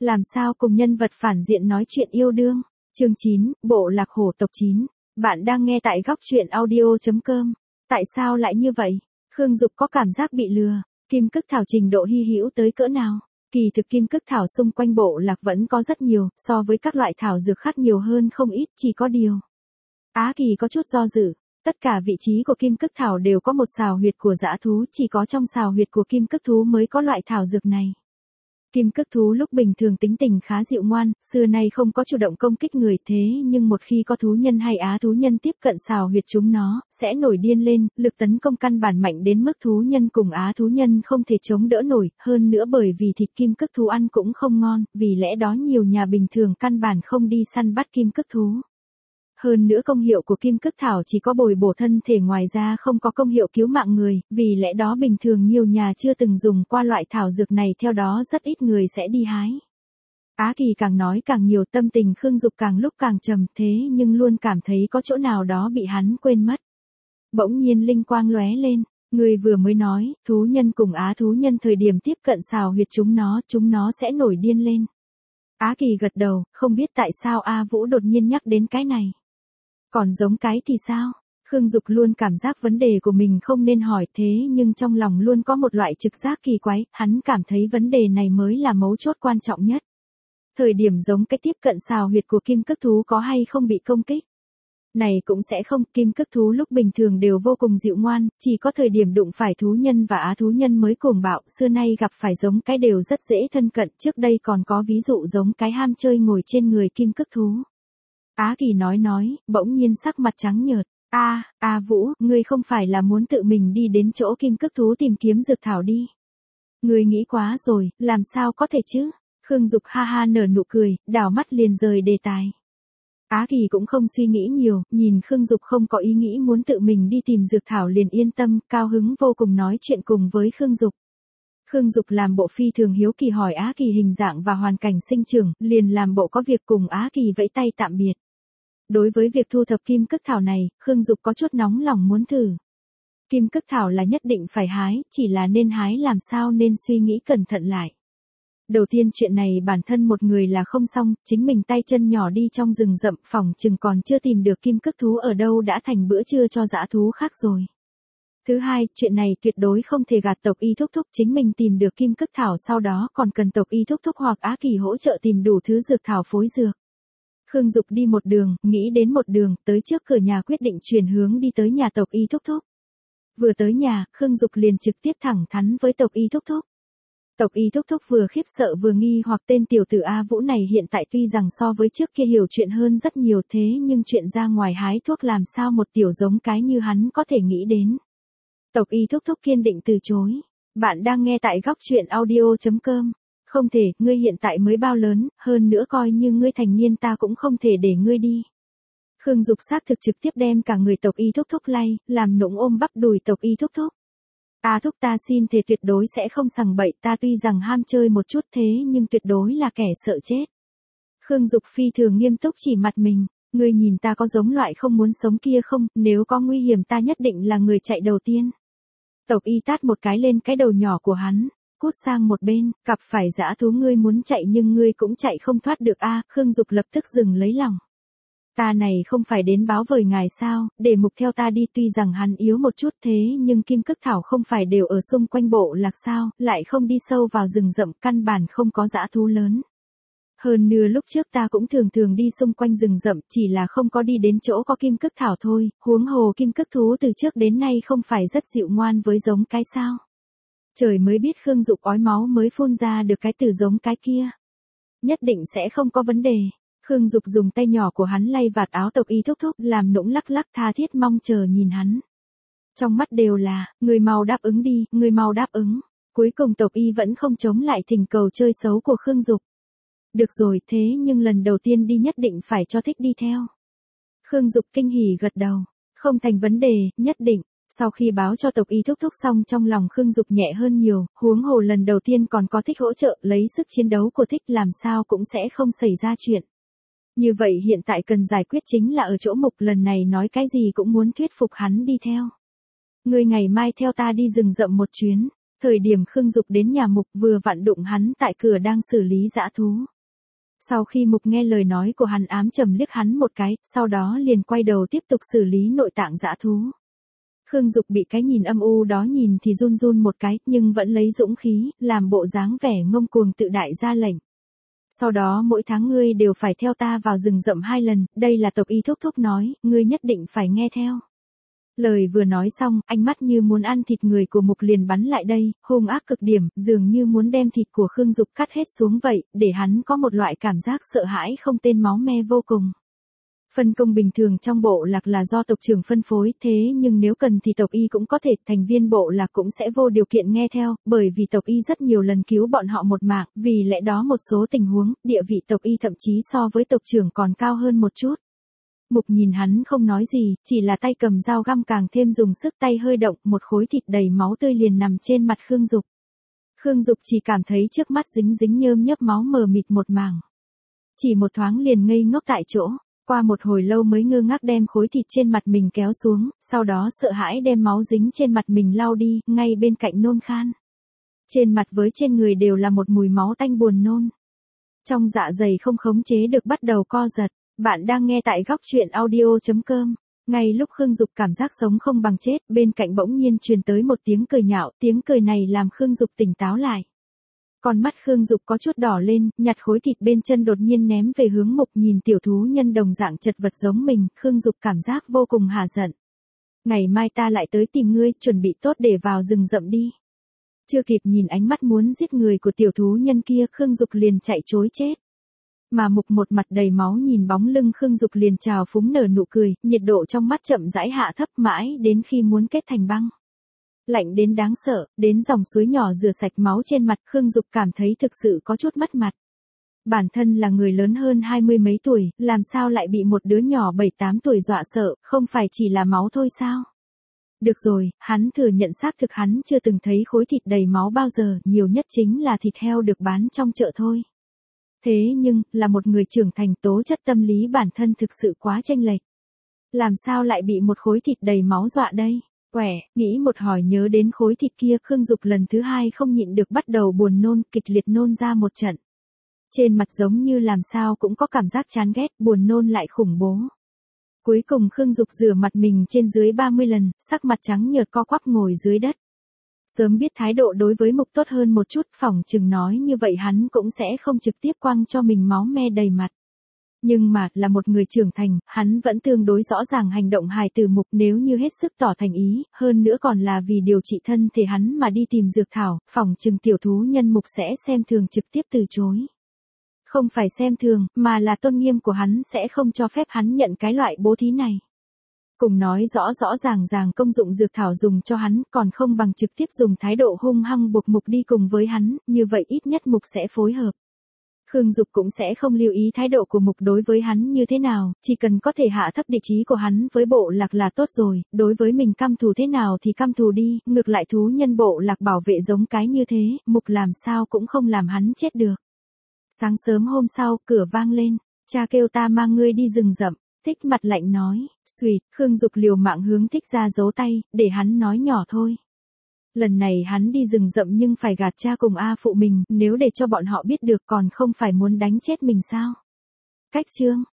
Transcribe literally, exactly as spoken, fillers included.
Làm sao cùng nhân vật phản diện nói chuyện yêu đương? Chương chín, Bộ lạc hổ tộc chín. Bạn đang nghe tại góc truyện audio chấm com. Tại sao lại như vậy? Khương Dục có cảm giác bị lừa. Kim cức thảo trình độ hy hữu tới cỡ nào? Kỳ thực kim cức thảo xung quanh bộ lạc vẫn có rất nhiều, so với các loại thảo dược khác nhiều hơn không ít, chỉ có điều. Á Kỳ có chút do dự. Tất cả vị trí của kim cức thảo đều có một sào huyệt của dã thú, chỉ có trong sào huyệt của kim cức thú mới có loại thảo dược này. Kim cức thú lúc bình thường tính tình khá dịu ngoan, xưa nay không có chủ động công kích người, thế nhưng một khi có thú nhân hay á thú nhân tiếp cận sào huyệt chúng nó, sẽ nổi điên lên, lực tấn công căn bản mạnh đến mức thú nhân cùng á thú nhân không thể chống đỡ nổi, hơn nữa bởi vì thịt kim cức thú ăn cũng không ngon, vì lẽ đó nhiều nhà bình thường căn bản không đi săn bắt kim cức thú. Hơn nữa công hiệu của kim cức thảo chỉ có bồi bổ thân thể, ngoài ra không có công hiệu cứu mạng người, vì lẽ đó bình thường nhiều nhà chưa từng dùng qua loại thảo dược này, theo đó rất ít người sẽ đi hái. Á Kỳ càng nói càng nhiều, tâm tình Khương Dục càng lúc càng trầm, thế nhưng luôn cảm thấy có chỗ nào đó bị hắn quên mất. Bỗng nhiên linh quang lóe lên, người vừa mới nói, thú nhân cùng á thú nhân thời điểm tiếp cận sào huyệt chúng nó, chúng nó sẽ nổi điên lên. Á Kỳ gật đầu, không biết tại sao A Vũ đột nhiên nhắc đến cái này. Còn giống cái thì sao? Khương Dục luôn cảm giác vấn đề của mình không nên hỏi, thế nhưng trong lòng luôn có một loại trực giác kỳ quái, hắn cảm thấy vấn đề này mới là mấu chốt quan trọng nhất. Thời điểm giống cái tiếp cận sào huyệt của kim cức thú có hay không bị công kích? Này cũng sẽ không, kim cức thú lúc bình thường đều vô cùng dịu ngoan, chỉ có thời điểm đụng phải thú nhân và á thú nhân mới cuồng bạo, xưa nay gặp phải giống cái đều rất dễ thân cận, trước đây còn có ví dụ giống cái ham chơi ngồi trên người kim cức thú. Á Kỳ nói nói, bỗng nhiên sắc mặt trắng nhợt. A, A Vũ, ngươi không phải là muốn tự mình đi đến chỗ kim cức thú tìm kiếm dược thảo đi. Ngươi nghĩ quá rồi, làm sao có thể chứ? Khương Dục ha ha nở nụ cười, đảo mắt liền rời đề tài. Á Kỳ cũng không suy nghĩ nhiều, nhìn Khương Dục không có ý nghĩ muốn tự mình đi tìm dược thảo liền yên tâm, cao hứng vô cùng nói chuyện cùng với Khương Dục. Khương Dục làm bộ phi thường hiếu kỳ hỏi Á Kỳ hình dạng và hoàn cảnh sinh trưởng, liền làm bộ có việc cùng Á Kỳ vẫy tay tạm biệt. Đối với việc thu thập kim cức thảo này, Khương Dục có chút nóng lòng muốn thử. Kim cức thảo là nhất định phải hái, chỉ là nên hái làm sao nên suy nghĩ cẩn thận lại. Đầu tiên chuyện này bản thân một người là không xong, chính mình tay chân nhỏ đi trong rừng rậm, phòng chừng còn chưa tìm được kim cức thú ở đâu đã thành bữa trưa cho dã thú khác rồi. Thứ hai, chuyện này tuyệt đối không thể gạt tộc Y Thúc Thúc, chính mình tìm được kim cức thảo sau đó còn cần tộc Y Thúc Thúc hoặc Á Kỳ hỗ trợ tìm đủ thứ dược thảo phối dược. Khương Dục đi một đường, nghĩ đến một đường, tới trước cửa nhà quyết định chuyển hướng đi tới nhà tộc Y Thúc Thúc. Vừa tới nhà, Khương Dục liền trực tiếp thẳng thắn với tộc Y Thúc Thúc. Tộc Y Thúc Thúc vừa khiếp sợ vừa nghi hoặc tên tiểu tử A Vũ này hiện tại tuy rằng so với trước kia hiểu chuyện hơn rất nhiều, thế nhưng chuyện ra ngoài hái thuốc làm sao một tiểu giống cái như hắn có thể nghĩ đến. Tộc Y Thúc Thúc kiên định từ chối. Bạn đang nghe tại góc truyện audio chấm com. Không thể, ngươi hiện tại mới bao lớn, hơn nữa coi như ngươi thành niên ta cũng không thể để ngươi đi. Khương Dục xác thực trực tiếp đem cả người tộc Y Thúc Thúc lay, làm nũng ôm bắp đùi tộc Y Thúc Thúc. A Thúc, ta xin thề tuyệt đối sẽ không sằng bậy, ta tuy rằng ham chơi một chút thế nhưng tuyệt đối là kẻ sợ chết. Khương Dục phi thường nghiêm túc chỉ mặt mình, ngươi nhìn ta có giống loại không muốn sống kia không, nếu có nguy hiểm ta nhất định là người chạy đầu tiên. Tộc Y tát một cái lên cái đầu nhỏ của hắn. Cút sang một bên, gặp phải dã thú ngươi muốn chạy nhưng ngươi cũng chạy không thoát được a. Khương Dục lập tức dừng lấy lòng. Ta này không phải đến báo vời ngài sao, để mục theo ta đi, tuy rằng hắn yếu một chút thế nhưng kim cức thảo không phải đều ở xung quanh bộ lạc sao, lại không đi sâu vào rừng rậm, căn bản không có dã thú lớn. Hơn nữa lúc trước ta cũng thường thường đi xung quanh rừng rậm, chỉ là không có đi đến chỗ có kim cức thảo thôi, huống hồ kim cức thú từ trước đến nay không phải rất dịu ngoan với giống cái sao. Trời mới biết Khương Dục ói máu mới phun ra được cái từ giống cái kia. Nhất định sẽ không có vấn đề. Khương Dục dùng tay nhỏ của hắn lay vạt áo tộc Y Thúc Thúc, làm nũng lắc lắc tha thiết mong chờ nhìn hắn. Trong mắt đều là, người mau đáp ứng đi, người mau đáp ứng. Cuối cùng tộc Y vẫn không chống lại thỉnh cầu chơi xấu của Khương Dục. Được rồi, thế nhưng lần đầu tiên đi nhất định phải cho thích đi theo. Khương Dục kinh hỉ gật đầu. Không thành vấn đề, nhất định. Sau khi báo cho tộc Y Thúc Thúc xong trong lòng Khương Dục nhẹ hơn nhiều, huống hồ lần đầu tiên còn có thích hỗ trợ, lấy sức chiến đấu của thích làm sao cũng sẽ không xảy ra chuyện. Như vậy hiện tại cần giải quyết chính là ở chỗ mục, lần này nói cái gì cũng muốn thuyết phục hắn đi theo. Ngươi ngày mai theo ta đi rừng rậm một chuyến. Thời điểm Khương Dục đến nhà mục vừa vặn đụng hắn tại cửa đang xử lý dã thú. Sau khi Mục nghe lời nói của hắn ám trầm liếc hắn một cái, sau đó liền quay đầu tiếp tục xử lý nội tạng dã thú. Khương Dục bị cái nhìn âm u đó nhìn thì run run một cái, nhưng vẫn lấy dũng khí, làm bộ dáng vẻ ngông cuồng tự đại ra lệnh. Sau đó mỗi tháng ngươi đều phải theo ta vào rừng rậm hai lần, đây là tộc y thúc thúc nói, ngươi nhất định phải nghe theo. Lời vừa nói xong, ánh mắt như muốn ăn thịt người của Mục liền bắn lại đây, hung ác cực điểm, dường như muốn đem thịt của Khương Dục cắt hết xuống vậy, để hắn có một loại cảm giác sợ hãi không tên máu me vô cùng. Phân công bình thường trong bộ lạc là do tộc trưởng phân phối, thế nhưng nếu cần thì tộc y cũng có thể, thành viên bộ lạc cũng sẽ vô điều kiện nghe theo, bởi vì tộc y rất nhiều lần cứu bọn họ một mạng, vì lẽ đó một số tình huống, địa vị tộc y thậm chí so với tộc trưởng còn cao hơn một chút. Mục nhìn hắn không nói gì, chỉ là tay cầm dao găm càng thêm dùng sức, tay hơi động, một khối thịt đầy máu tươi liền nằm trên mặt Khương Dục. Khương Dục chỉ cảm thấy trước mắt dính dính nhơm nhớp máu mờ mịt một mảng. Chỉ một thoáng liền ngây ngốc tại chỗ. Qua một hồi lâu mới ngơ ngác đem khối thịt trên mặt mình kéo xuống, sau đó sợ hãi đem máu dính trên mặt mình lau đi, ngay bên cạnh nôn khan. Trên mặt với trên người đều là một mùi máu tanh buồn nôn. Trong dạ dày không khống chế được bắt đầu co giật. Bạn đang nghe tại góc truyện audio chấm com. Ngay lúc Khương Dục cảm giác sống không bằng chết, bên cạnh bỗng nhiên truyền tới một tiếng cười nhạo, tiếng cười này làm Khương Dục tỉnh táo lại. Con mắt Khương Dục có chút đỏ lên, nhặt khối thịt bên chân đột nhiên ném về hướng Mục, nhìn tiểu thú nhân đồng dạng chật vật giống mình, Khương Dục cảm giác vô cùng hả giận. Ngày mai ta lại tới tìm ngươi, chuẩn bị tốt để vào rừng rậm đi. Chưa kịp nhìn ánh mắt muốn giết người của tiểu thú nhân kia, Khương Dục liền chạy trối chết. Mà Mục một mặt đầy máu nhìn bóng lưng Khương Dục liền trào phúng nở nụ cười, nhiệt độ trong mắt chậm rãi hạ thấp mãi đến khi muốn kết thành băng. Lạnh đến đáng sợ, đến dòng suối nhỏ rửa sạch máu trên mặt, Khương Dục cảm thấy thực sự có chút mất mặt. Bản thân là người lớn hơn hai mươi mấy tuổi, làm sao lại bị một đứa nhỏ bảy tám tuổi dọa sợ, không phải chỉ là máu thôi sao? Được rồi, hắn thừa nhận xác thực hắn chưa từng thấy khối thịt đầy máu bao giờ, nhiều nhất chính là thịt heo được bán trong chợ thôi. Thế nhưng, là một người trưởng thành, tố chất tâm lý bản thân thực sự quá chênh lệch. Làm sao lại bị một khối thịt đầy máu dọa đây? Quẻ, nghĩ một hồi nhớ đến khối thịt kia, Khương Dục lần thứ hai không nhịn được bắt đầu buồn nôn, kịch liệt nôn ra một trận. Trên mặt giống như làm sao cũng có cảm giác chán ghét, buồn nôn lại khủng bố. Cuối cùng Khương Dục rửa mặt mình trên dưới ba mươi lần, sắc mặt trắng nhợt co quắp ngồi dưới đất. Sớm biết thái độ đối với Mục tốt hơn một chút, phỏng chừng nói như vậy hắn cũng sẽ không trực tiếp quăng cho mình máu me đầy mặt. Nhưng mà, là một người trưởng thành, hắn vẫn tương đối rõ ràng hành động hài từ Mục, nếu như hết sức tỏ thành ý, hơn nữa còn là vì điều trị thân thể hắn mà đi tìm dược thảo, phỏng chừng tiểu thú nhân Mục sẽ xem thường trực tiếp từ chối. Không phải xem thường, mà là tôn nghiêm của hắn sẽ không cho phép hắn nhận cái loại bố thí này. Cùng nói rõ rõ ràng ràng công dụng dược thảo dùng cho hắn, còn không bằng trực tiếp dùng thái độ hung hăng buộc Mục đi cùng với hắn, như vậy ít nhất Mục sẽ phối hợp. Khương Dục cũng sẽ không lưu ý thái độ của Mục đối với hắn như thế nào, chỉ cần có thể hạ thấp địa chí của hắn với bộ lạc là tốt rồi, đối với mình căm thù thế nào thì căm thù đi, ngược lại thú nhân bộ lạc bảo vệ giống cái như thế, Mục làm sao cũng không làm hắn chết được. Sáng sớm hôm sau, cửa vang lên, cha kêu ta mang ngươi đi rừng rậm. Thích mặt lạnh nói, suýt, Khương Dục liều mạng hướng Thích ra giấu tay, để hắn nói nhỏ thôi. Lần này hắn đi rừng rậm nhưng phải gạt cha cùng A phụ mình, nếu để cho bọn họ biết được còn không phải muốn đánh chết mình sao? Cách chương,